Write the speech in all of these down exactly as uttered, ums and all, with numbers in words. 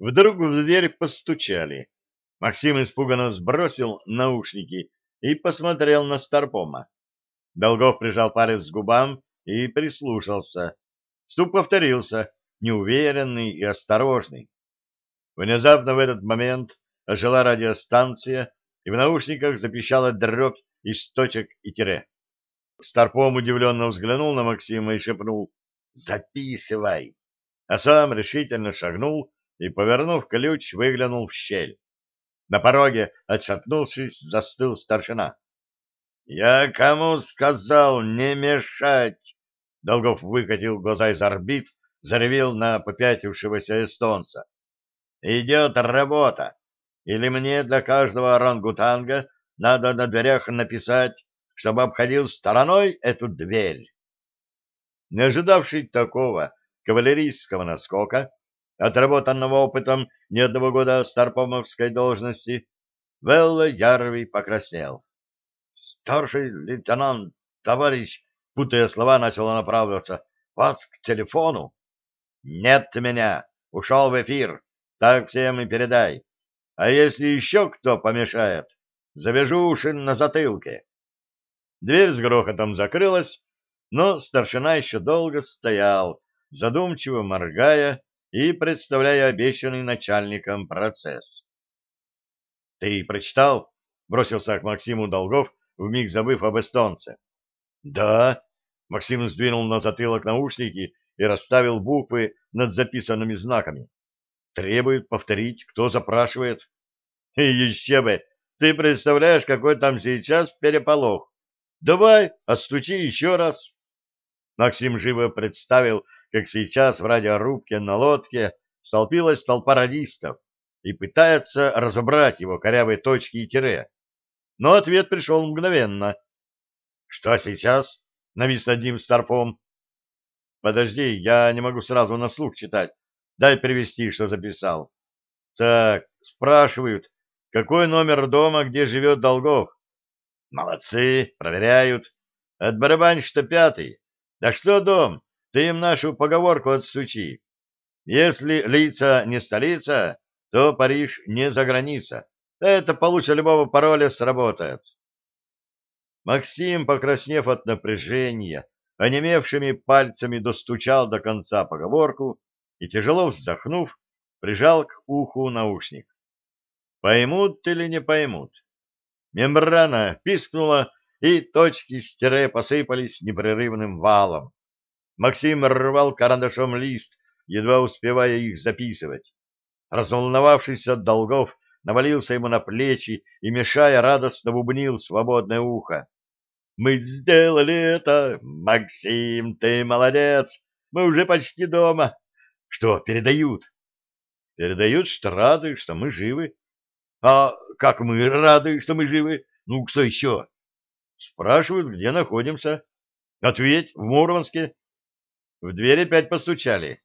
Вдруг в дверь постучали. Максим испуганно сбросил наушники и посмотрел на Старпома. Долгов прижал палец к губам и прислушался. Стук повторился, неуверенный и осторожный. Внезапно в этот момент ожила радиостанция, и в наушниках запищала дробь из точек и тире. Старпом удивленно взглянул на Максима и шепнул «Записывай!», а сам решительно шагнул и, повернув ключ, выглянул в щель. На пороге, отшатнувшись, застыл старшина. «Я кому сказал не мешать?» Долгов выкатил глаза из орбит, заревел на попятившегося эстонца. «Идет работа. Или мне для каждого орангутанга надо на дверях написать, чтобы обходил стороной эту дверь?» Не ожидавший такого кавалерийского наскока, отработанного опытом не одного года старпомовской должности, Велла Яровий покраснел. «Старший лейтенант, товарищ!» — путая слова, начал он оправдываться. «Вас к телефону?» «Нет меня! Ушел в эфир! Так всем и передай! А если еще кто помешает, завяжу уши на затылке!» Дверь с грохотом закрылась, но старшина еще долго стоял, задумчиво моргая и представляя обещанный начальником процесс. — Ты прочитал? — бросился к Максиму Долгов, вмиг забыв об эстонце. — Да. — Максим сдвинул на затылок наушники и расставил буквы над записанными знаками. — Требует повторить, кто запрашивает. — И еще бы! Ты представляешь, какой там сейчас переполох? Давай, отстучи еще раз. Максим живо представил, как сейчас в радиорубке на лодке столпилась толпа радистов и пытается разобрать его корявые точки и тире. Но ответ пришел мгновенно. — Что сейчас? — навис над ним Старпом. — Подожди, я не могу сразу на слух читать. Дай перевести, что записал. — Так, спрашивают, какой номер дома, где живет Долгов? — Молодцы, проверяют. Отбарабань, что пятый. Да что дом? Ты им нашу поговорку отстучи. Если лица не столица, то Париж не за граница. Это получше любого пароля сработает. Максим, покраснев от напряжения, онемевшими пальцами достучал до конца поговорку и, тяжело вздохнув, прижал к уху наушник. Поймут или не поймут? Мембрана пискнула, и точки с тире посыпались непрерывным валом. Максим рвал карандашом лист, едва успевая их записывать. Разволновавшись от Долгов, навалился ему на плечи и, мешая, радостно бубнил свободное ухо. «Мы сделали это! Максим, ты молодец! Мы уже почти дома! Что, передают?» «Передают, что рады, что мы живы». «А как мы рады, что мы живы? Ну, что еще?» «Спрашивают, где находимся». «Ответь, в Мурманске». В дверь опять постучали.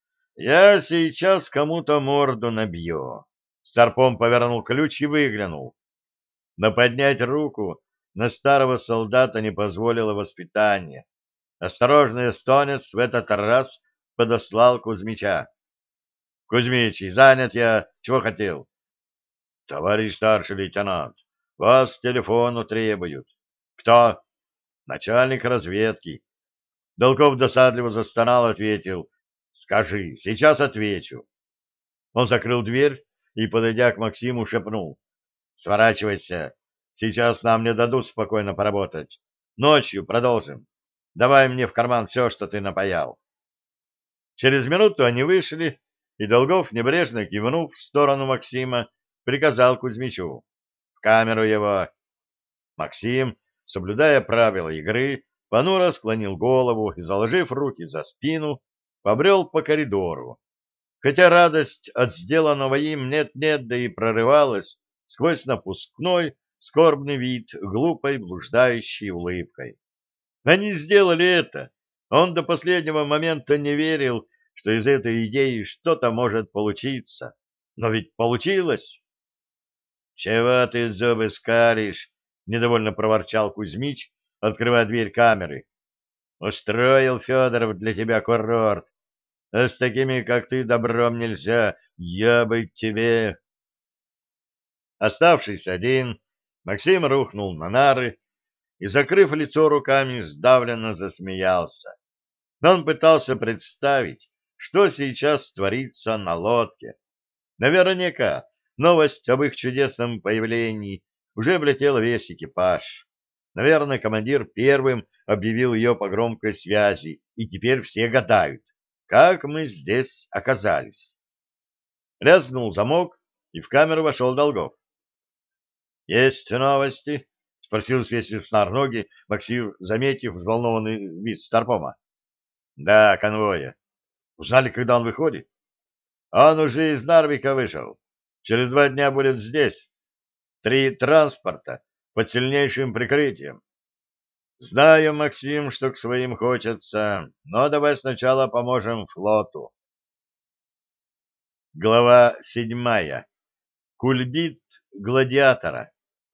«Я сейчас кому-то морду набью». Старпом повернул ключ и выглянул. Но поднять руку на старого солдата не позволило воспитание. Осторожный эстонец в этот раз подослал Кузьмича. — Кузьмич, занят я. Чего хотел? — Товарищ старший лейтенант, вас к телефону требуют. — Кто? — Начальник разведки. Долгов досадливо застонал, ответил. — Скажи, сейчас отвечу. Он закрыл дверь и, подойдя к Максиму, шепнул. — Сворачивайся. Сейчас нам не дадут спокойно поработать. Ночью продолжим. Давай мне в карман все, что ты напаял. Через минуту они вышли, и Долгов, небрежно кивнув в сторону Максима, приказал Кузьмичу. — В камеру его. Максим, соблюдая правила игры, понуро склонил голову и, заложив руки за спину, побрел по коридору. Хотя радость от сделанного им нет-нет, да и прорывалась сквозь напускной, скорбный вид глупой блуждающей улыбкой. Они сделали это. Он до последнего момента не верил, что из этой идеи что-то может получиться. Но ведь получилось. — Чего ты зубы скалишь? — недовольно проворчал Кузьмич, открывая дверь камеры. — Устроил Федоров для тебя курорт. А с такими, как ты, добром нельзя. Я бы тебе...» Оставшись один, Максим рухнул на нары и, закрыв лицо руками, сдавленно засмеялся. Но он пытался представить, что сейчас творится на лодке. Наверняка новость об их чудесном появлении уже облетела весь экипаж. Наверное, командир первым объявил ее по громкой связи, и теперь все гадают, как мы здесь оказались. Лязгнул замок, и в камеру вошел Долгов. — Есть новости? — спросил, свесив с нар ноги, Максим, заметив взволнованный вид Старпома. — Да, конвоя. — Узнали, когда он выходит? — Он уже из Нарвика вышел. Через два дня будет здесь. Три транспорта под сильнейшим прикрытием. Знаю, Максим, что к своим хочется, но давай сначала поможем флоту. Глава седьмая. Кульбит гладиатора.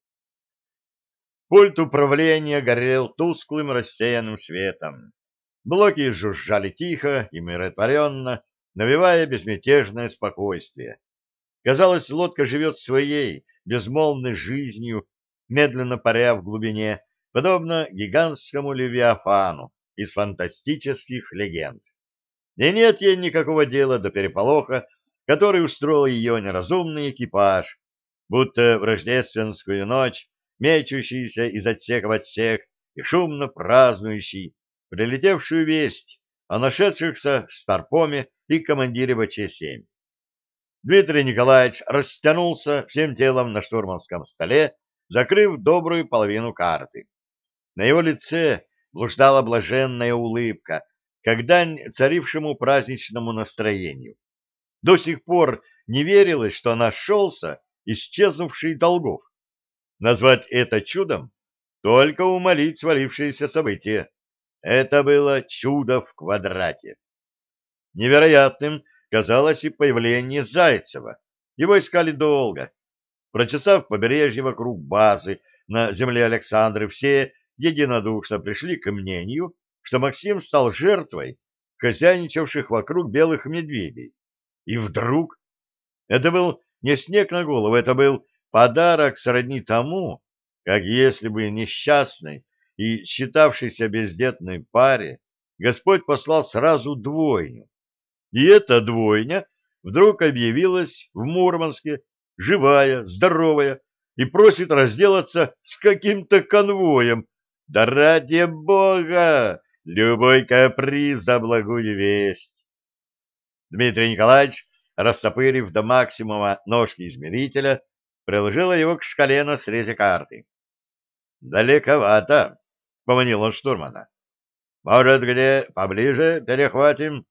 Пульт управления горел тусклым рассеянным светом. Блоки жужжали тихо и умиротворенно, навевая безмятежное спокойствие. Казалось, лодка живет своей, безмолвной жизнью, медленно паря в глубине, подобно гигантскому левиафану из фантастических легенд. И нет ей никакого дела до переполоха, который устроил ее неразумный экипаж, будто в рождественскую ночь, мечущийся из отсека в отсек и шумно празднующий прилетевшую весть о нашедшихся Старпоме и командире ВЧ семь. Дмитрий Николаевич растянулся всем телом на штурманском столе, закрыв добрую половину карты. На его лице блуждала блаженная улыбка, как дань царившему праздничному настроению. До сих пор не верилось, что нашелся исчезнувший Долгов. Назвать это чудом — только умолить свалившиеся события. Это было чудо в квадрате. Невероятным казалось и появление Зайцева. Его искали долго. Прочесав побережье вокруг базы на земле Александры, все единодушно пришли к мнению, что Максим стал жертвой хозяйничавших вокруг белых медведей. И вдруг... Это был не снег на голову, это был подарок сродни тому, как если бы несчастной и считавшейся бездетной паре Господь послал сразу двойню. И эта двойня вдруг объявилась в Мурманске, живая, здоровая, и просит разделаться с каким-то конвоем. Да ради Бога! Любой каприз за благую весть. Дмитрий Николаевич, растопырив до максимума ножки измерителя, приложила его к шкале на срезе карты. «Далековато», — поманил он штурмана. «Может, где поближе перехватим?»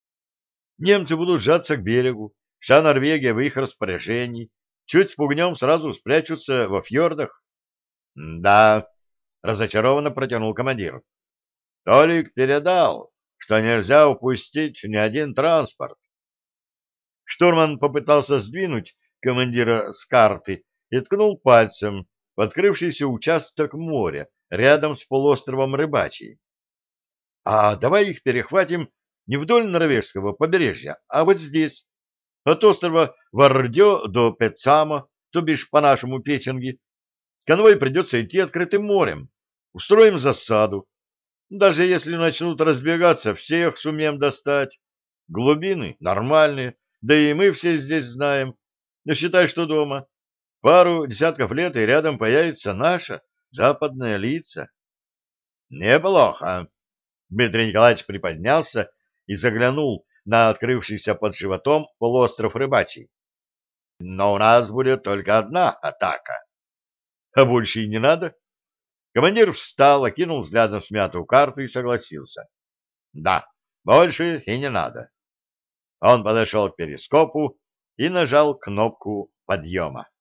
«Немцы будут сжаться к берегу, вся Норвегия в их распоряжении. Чуть спугнем, сразу спрячутся во фьордах». «Да», — разочарованно протянул командир. «Толик передал, что нельзя упустить ни один транспорт». Штурман попытался сдвинуть командира с карты и ткнул пальцем в открывшийся участок моря рядом с полуостровом Рыбачий. «А давай их перехватим не вдоль норвежского побережья, а вот здесь, от острова Вардё до Петсама, то бишь по нашему Печенге. Конвой придется идти открытым морем. Устроим засаду. Даже если начнут разбегаться, всех сумеем достать. Глубины нормальные, да и мы все здесь знаем. Но считай, что дома. Пару десятков лет, и рядом появится наша западная лица». «Неплохо». Дмитрий Николаевич приподнялся и заглянул на открывшийся под животом полуостров Рыбачий. «Но у нас будет только одна атака». «А больше и не надо?» Командир встал, окинул взглядом смятую карту и согласился. «Да, больше и не надо». Он подошел к перископу и нажал кнопку подъема.